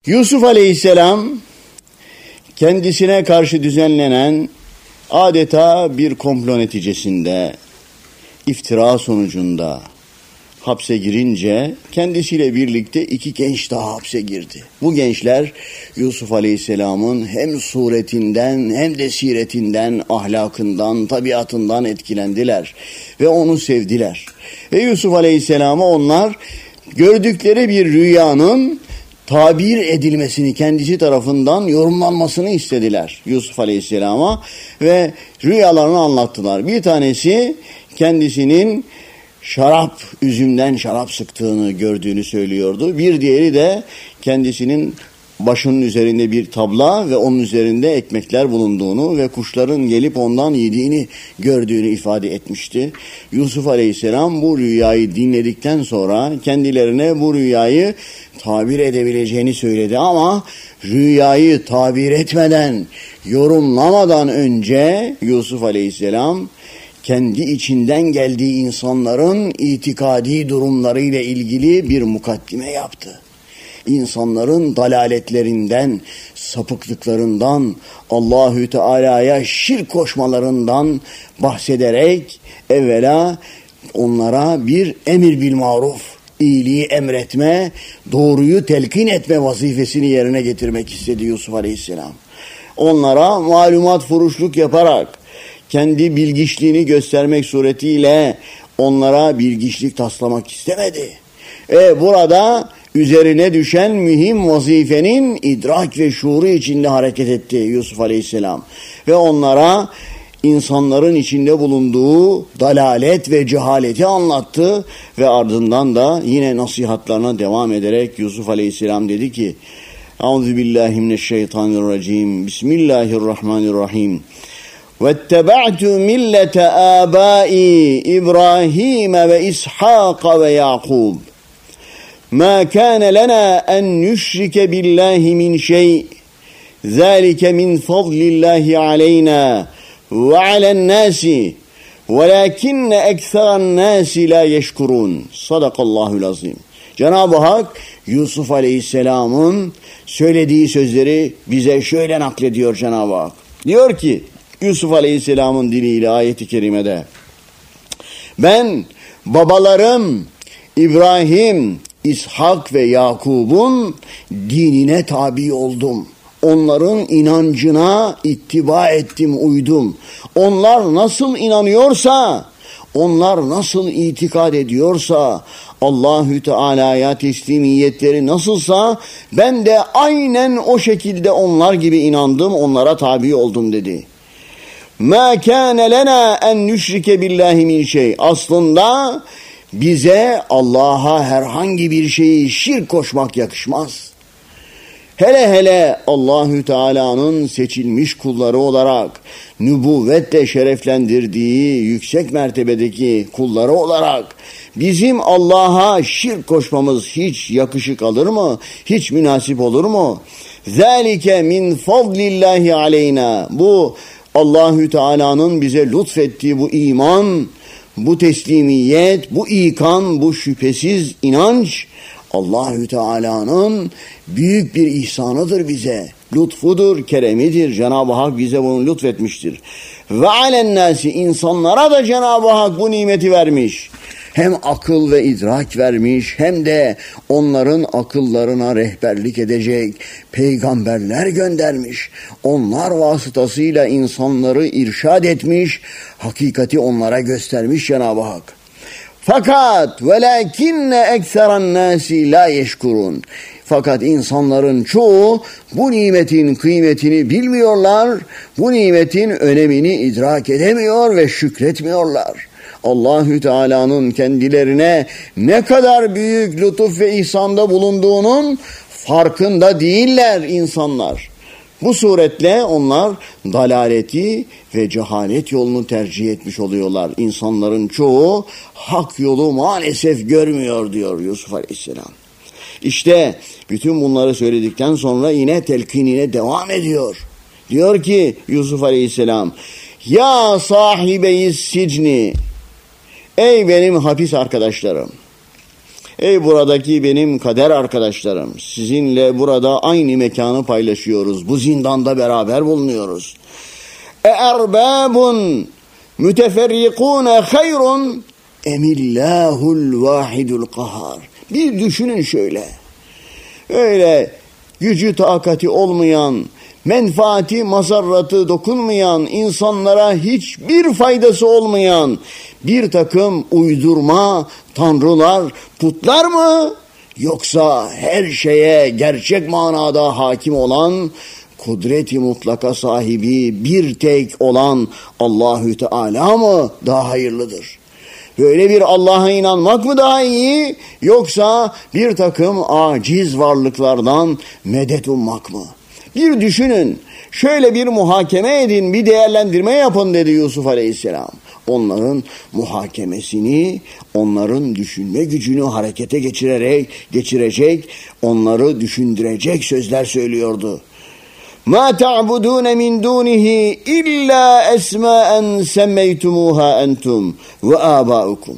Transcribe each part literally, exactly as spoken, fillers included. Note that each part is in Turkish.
Yusuf Aleyhisselam kendisine karşı düzenlenen adeta bir komplo neticesinde, iftira sonucunda hapse girince kendisiyle birlikte iki genç daha hapse girdi. Bu gençler Yusuf Aleyhisselam'ın hem suretinden hem de siretinden, ahlakından, tabiatından etkilendiler ve onu sevdiler. Ve Yusuf Aleyhisselam'a onlar gördükleri bir rüyanın tabir edilmesini, kendisi tarafından yorumlanmasını istediler Yusuf Aleyhisselam'a ve rüyalarını anlattılar. Bir tanesi kendisinin şarap, üzümden şarap sıktığını gördüğünü söylüyordu. Bir diğeri de kendisinin başının üzerinde bir tabla ve onun üzerinde ekmekler bulunduğunu ve kuşların gelip ondan yediğini gördüğünü ifade etmişti. Yusuf Aleyhisselam bu rüyayı dinledikten sonra kendilerine bu rüyayı tabir edebileceğini söyledi ama rüyayı tabir etmeden, yorumlamadan önce Yusuf Aleyhisselam kendi içinden geldiği insanların itikadi durumlarıyla ilgili bir mukaddime yaptı. İnsanların dalaletlerinden, sapıklıklarından, Allahü Teala'ya şirk koşmalarından bahsederek evvela onlara bir emir bil maruf, iyiliği emretme, doğruyu telkin etme vazifesini yerine getirmek istedi Yusuf Aleyhisselam. Onlara malumat furuşluk yaparak, kendi bilgiçliğini göstermek suretiyle onlara bilgiçlik taslamak istemedi. E burada üzerine düşen mühim vazifenin idrak ve şuuru içinde hareket etti Yusuf Aleyhisselam. Ve onlara insanların içinde bulunduğu dalalet ve cehaleti anlattı ve ardından da yine nasihatlarına devam ederek Yusuf Aleyhisselam dedi ki: Euzubillahimineşşeytanirracim. Bismillahirrahmanirrahim. وَاتَّبَعْتُ مِلَّةَ آبَائِي إِبْرَاهِيمَ وَإِسْحَاقَ وَيَعْقُوبَ مَا كَانَ لَنَا أَنْ نُشْرِكَ بِاللَّهِ مِنْ شَيْءٍ ذَلِكَ مِنْ فَضْلِ اللَّهِ عَلَيْنَا وَعَلَى النَّاسِ وَلَكِنَّ أَكْثَرَ النَّاسِ لَا يَشْكُرُونَ Sadakallahul azim. Cenab-ı Hak Yusuf Aleyhisselam'ın söylediği sözleri bize şöyle naklediyor Cenab-ı Hak. Diyor ki Yusuf Aleyhisselam'ın diliyle ayet-i kerimede: ben babalarım İbrahim, İshak ve Yakub'un dinine tabi oldum. Onların inancına ittiba ettim, uydum. Onlar nasıl inanıyorsa, onlar nasıl itikad ediyorsa, Allahü Teala'ya teslimiyetleri nasılsa ben de aynen o şekilde onlar gibi inandım, onlara tabi oldum dedi. مَا كَانَ لَنَا اَنْ نُشْرِكَ بِاللّٰهِ مِنْ şey. Aslında bize Allah'a herhangi bir şeyi şirk koşmak yakışmaz. Hele hele Allahü Teala'nın seçilmiş kulları olarak, nübüvvetle şereflendirdiği yüksek mertebedeki kulları olarak bizim Allah'a şirk koşmamız hiç yakışık alır mı? Hiç münasip olur mu? ذَٰلِكَ مِنْ فَضْلِ اللّٰهِ عَلَيْنَا Bu Allahü Teala'nın bize lütfettiği bu iman, bu teslimiyet, bu ikan, bu şüphesiz inanç Allahü Teala'nın büyük bir ihsanıdır bize. Lütfudur, keremidir. Cenab-ı Hak bize bunu lütfetmiştir. Ve alennâsi insanlara da Cenab-ı Hak bu nimeti vermiş. Hem akıl ve idrak vermiş, hem de onların akıllarına rehberlik edecek peygamberler göndermiş. Onlar vasıtasıyla insanları irşad etmiş, hakikati onlara göstermiş Cenab-ı Hak. Fakat velakinne ekseran nasi la yeşkurun. Fakat insanların çoğu bu nimetin kıymetini bilmiyorlar, bu nimetin önemini idrak edemiyor ve şükretmiyorlar. Allahü Teala'nın kendilerine ne kadar büyük lütuf ve ihsanda bulunduğunun farkında değiller insanlar. Bu suretle onlar dalaleti ve cehalet yolunu tercih etmiş oluyorlar. İnsanların çoğu hak yolu maalesef görmüyor diyor Yusuf Aleyhisselam. İşte bütün bunları söyledikten sonra yine telkinine devam ediyor. Diyor ki Yusuf Aleyhisselam: Ya sahibeyiz sicni, ey benim hapis arkadaşlarım, Ey buradaki benim kader arkadaşlarım, sizinle burada aynı mekanı paylaşıyoruz. Bu zindanda beraber bulunuyoruz. اَاَرْبَابٌ مُتَفَرِّقُونَ خَيْرٌ emillahul vahidul kahhar. Bir düşünün şöyle. Öyle gücü takati olmayan, menfaati mazarratı dokunmayan, insanlara hiçbir faydası olmayan bir takım uydurma tanrılar, putlar mı? Yoksa her şeye gerçek manada hakim olan, kudret-i mutlaka sahibi bir tek olan Allahü Teala mı daha hayırlıdır? Böyle bir Allah'a inanmak mı daha iyi, yoksa bir takım aciz varlıklardan medet ummak mı? Bir düşünün, şöyle bir muhakeme edin, bir değerlendirme yapın dedi Yusuf Aleyhisselam. Onların muhakemesini, onların düşünme gücünü harekete geçirerek, geçirecek, onları düşündürecek sözler söylüyordu. مَا تَعْبُدُونَ مِنْ دُونِهِ إِلَّا أَسْمَاءً سَمَّيْتُمُوهَا أَنْتُمْ وَآبَاؤُكُمْ.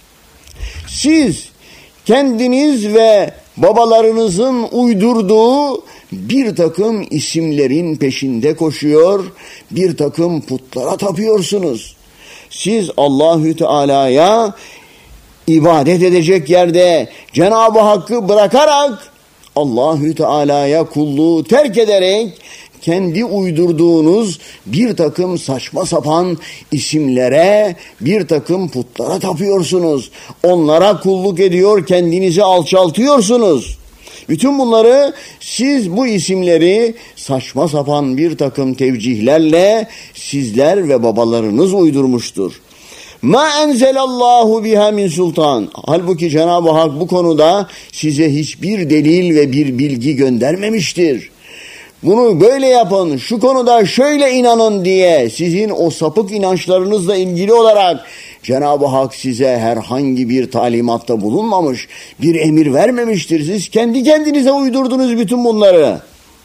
Siz kendiniz ve babalarınızın uydurduğu bir takım isimlerin peşinde koşuyor, bir takım putlara tapıyorsunuz. Siz Allahü Teala'ya ibadet edecek yerde Cenab-ı Hakk'ı bırakarak, Allahü Teala'ya kulluğu terk ederek kendi uydurduğunuz bir takım saçma sapan isimlere, bir takım putlara tapıyorsunuz. Onlara kulluk ediyor, kendinizi alçaltıyorsunuz. Bütün bunları siz bu isimleri saçma sapan bir takım tevcihlerle sizler ve babalarınız uydurmuştur. Ma enzelallahu biha min sultan. Halbuki Cenab-ı Hak bu konuda size hiçbir delil ve bir bilgi göndermemiştir. Bunu böyle yapın, şu konuda şöyle inanın diye sizin o sapık inançlarınızla ilgili olarak Cenab-ı Hak size herhangi bir talimatta bulunmamış, bir emir vermemiştir. Siz kendi kendinize uydurdunuz bütün bunları.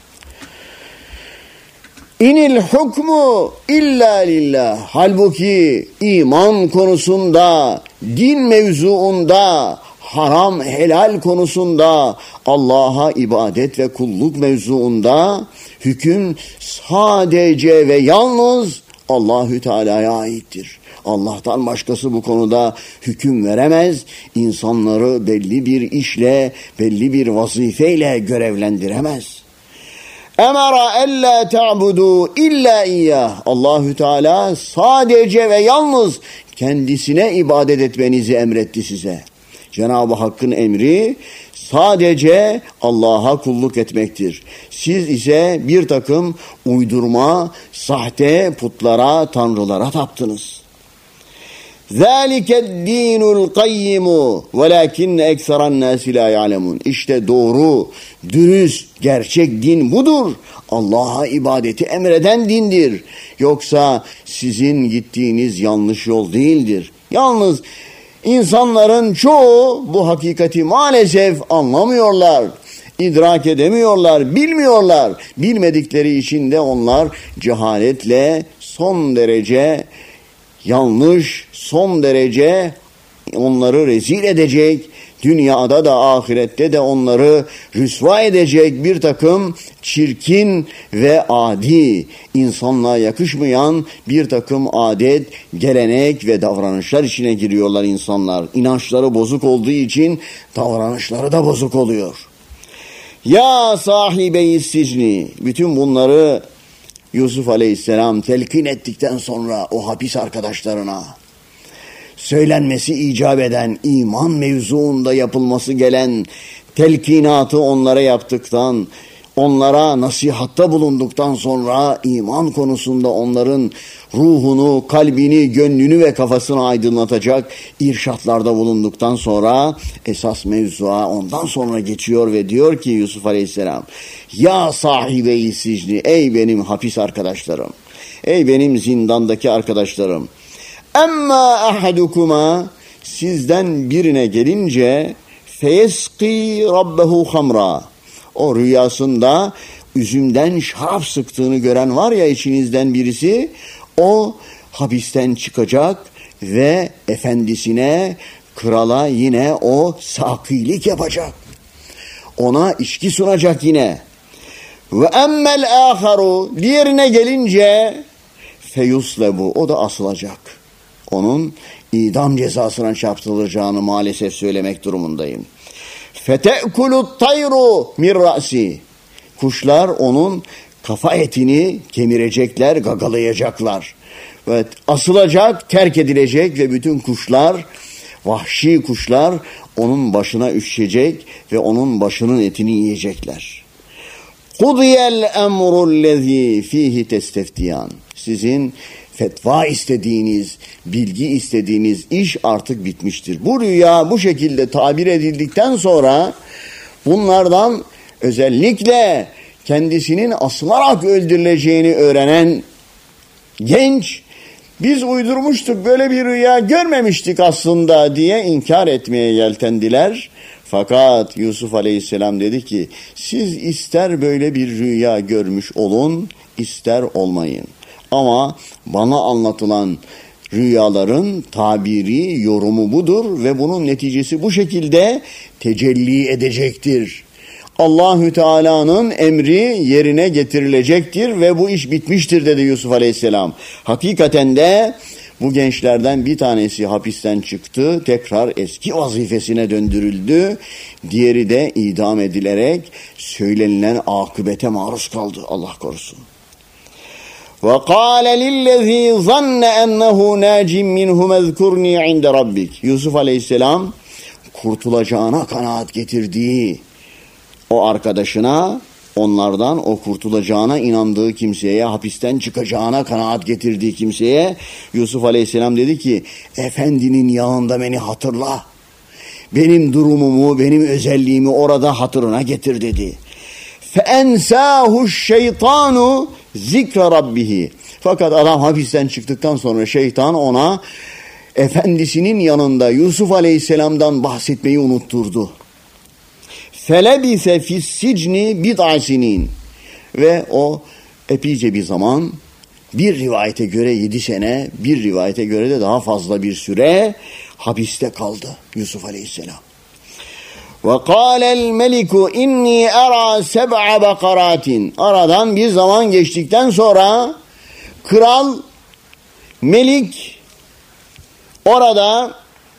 İnil hukmu illa lillah. Halbuki iman konusunda, din mevzuunda, haram helal konusunda, Allah'a ibadet ve kulluk mevzuunda hüküm sadece ve yalnız Allahü Teala'ya aittir. Allah'tan başkası bu konuda hüküm veremez, insanları belli bir işle, belli bir vazifeyle görevlendiremez. Emara ella ta'budu illa iyyah. Allahü Teala sadece ve yalnız kendisine ibadet etmenizi emretti size. Cenab-ı Hakk'ın emri sadece Allah'a kulluk etmektir. Siz ise bir takım uydurma, sahte putlara, tanrılara taptınız. ذَٰلِكَ الدِّينُ الْقَيِّمُ وَلَاكِنَّ اَكْثَرَ النَّاسِ لَا يَعْلَمُونَ. İşte doğru, dürüst, gerçek din budur. Allah'a ibadeti emreden dindir. Yoksa sizin gittiğiniz yanlış yol değildir. Yalnız insanların çoğu bu hakikati maalesef anlamıyorlar, idrak edemiyorlar, bilmiyorlar. Bilmedikleri için de onlar cehaletle son derece yanlış, son derece onları rezil edecek, dünyada da ahirette de onları rüsva edecek bir takım çirkin ve adi, insanlığa yakışmayan bir takım adet, gelenek ve davranışlar içine giriyorlar insanlar. İnançları bozuk olduğu için davranışları da bozuk oluyor. Ya sahibe-i sicni, bütün bunları Yusuf Aleyhisselam telkin ettikten sonra o hapis arkadaşlarına söylenmesi icap eden iman mevzuunda yapılması gelen telkinatı onlara yaptıktan, onlara nasihatta bulunduktan sonra iman konusunda onların ruhunu, kalbini, gönlünü ve kafasını aydınlatacak irşatlarda bulunduktan sonra esas mevzuya ondan sonra geçiyor ve diyor ki Yusuf Aleyhisselam, ya sahibe-i sicni, ey benim hapis arkadaşlarım, ey benim zindandaki arkadaşlarım, emma ahadukuma, sizden birine gelince feyeski rabbehu hamra, o rüyasında üzümden şarap sıktığını gören var ya içinizden birisi, o hapisten çıkacak ve efendisine krala yine o sakilik yapacak. Ona içki sunacak yine. Ve emmel aharu, diğerine gelince feyuslebu, o da asılacak. Onun idam cezasına çarptırılacağını maalesef söylemek durumundayım. Fete'kulut tayru min ra'si, kuşlar onun kafa etini kemirecekler, gagalayacaklar. Evet, asılacak, terk edilecek ve bütün kuşlar, vahşi kuşlar onun başına üşüşecek ve onun başının etini yiyecekler. Kudiyel emrullezî fîhî testeftiyan. Sizin fetva istediğiniz, bilgi istediğiniz iş artık bitmiştir. Bu rüya bu şekilde tabir edildikten sonra bunlardan özellikle kendisinin asılarak öldürüleceğini öğrenen genç, biz uydurmuştuk, böyle bir rüya görmemiştik aslında diye inkar etmeye yeltendiler. Fakat Yusuf Aleyhisselam dedi ki, siz ister böyle bir rüya görmüş olun, ister olmayın. Ama bana anlatılan rüyaların tabiri, yorumu budur ve bunun neticesi bu şekilde tecelli edecektir. Allahü Teala'nın emri yerine getirilecektir ve bu iş bitmiştir dedi Yusuf Aleyhisselam. Hakikaten de bu gençlerden bir tanesi hapisten çıktı, tekrar eski vazifesine döndürüldü. Diğeri de idam edilerek söylenilen akıbete maruz kaldı. Allah korusun. وَقَالَ لِلَّذ۪ي ظَنَّ اَنَّهُ نَاجٍ مِنْهُ مَذْكُرْنِي عِنْدَ رَبِّكِ. Yusuf Aleyhisselam kurtulacağına kanaat getirdiği o arkadaşına, onlardan o kurtulacağına inandığı kimseye, hapisten çıkacağına kanaat getirdiği kimseye Yusuf Aleyhisselam dedi ki, efendinin yanında beni hatırla. Benim durumumu, benim özelliğimi orada hatırına getir dedi. فَاَنْسَاهُ الشَّيْطَانُ zikre rabbihi. Fakat adam hapisten çıktıktan sonra şeytan ona efendisinin yanında Yusuf Aleyhisselam'dan bahsetmeyi unutturdu. Felebise fissicni bid'a sinin. Ve o epeyce bir zaman, bir rivayete göre yedi sene, bir rivayete göre de daha fazla bir süre hapiste kaldı Yusuf Aleyhisselam. وَقَالَ الْمَلِكُ اِنِّي اَرَى سَبْعَ بَقَرَاتٍ. Aradan bir zaman geçtikten sonra kral, melik orada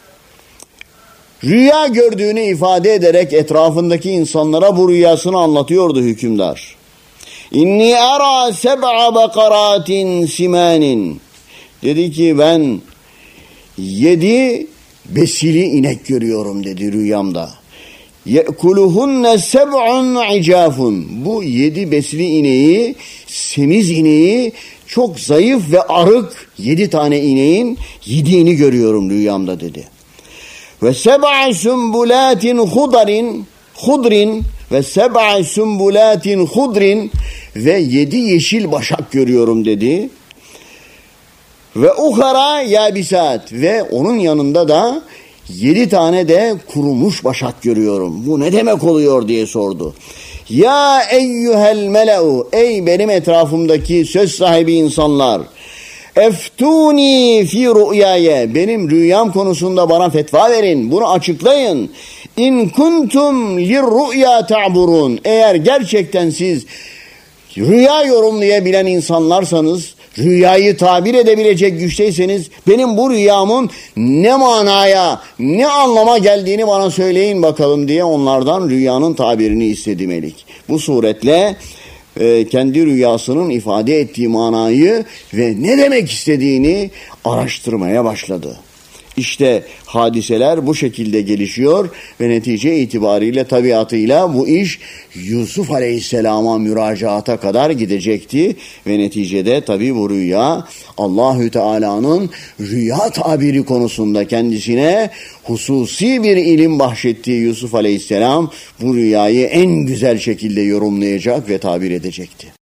rüya gördüğünü ifade ederek etrafındaki insanlara bu rüyasını anlatıyordu hükümdar. اِنِّي اَرَى سَبْعَ بَقَرَاتٍ سِمَانٍ. Dedi ki ben yedi besili inek görüyorum dedi rüyamda. يَأْكُلُهُنَّ سَبْعٌ عِجَافٌ. Bu yedi besli ineği, semiz ineği, çok zayıf ve arık yedi tane ineğin yediğini görüyorum rüyamda dedi. Ve seb'a sümbulatin hudarin hudrin ve seb'a sümbulatin hudrin ve yedi yeşil başak görüyorum dedi. Ve uhara yabisat ve onun yanında da yedi tane de kurumuş başak görüyorum. Bu ne demek oluyor diye sordu. Ya eyyuhel mele'u, ey benim etrafımdaki söz sahibi insanlar. Eftuni fi rü'yaye, benim rüyam konusunda bana fetva verin, bunu açıklayın. İn kuntum lirru'ya ta'burun, eğer gerçekten siz rüya yorumlayabilen insanlarsanız, rüyayı tabir edebilecek güçteyseniz, benim bu rüyamın ne manaya, ne anlama geldiğini bana söyleyin bakalım diye onlardan rüyanın tabirini istedi melik. Bu suretle e, kendi rüyasının ifade ettiği manayı ve ne demek istediğini araştırmaya başladı. İşte hadiseler bu şekilde gelişiyor ve netice itibariyle tabiatıyla bu iş Yusuf Aleyhisselam'a müracaata kadar gidecekti ve neticede tabi bu rüya Allahü Teala'nın rüya tabiri konusunda kendisine hususi bir ilim bahşettiği Yusuf Aleyhisselam bu rüyayı en güzel şekilde yorumlayacak ve tabir edecekti.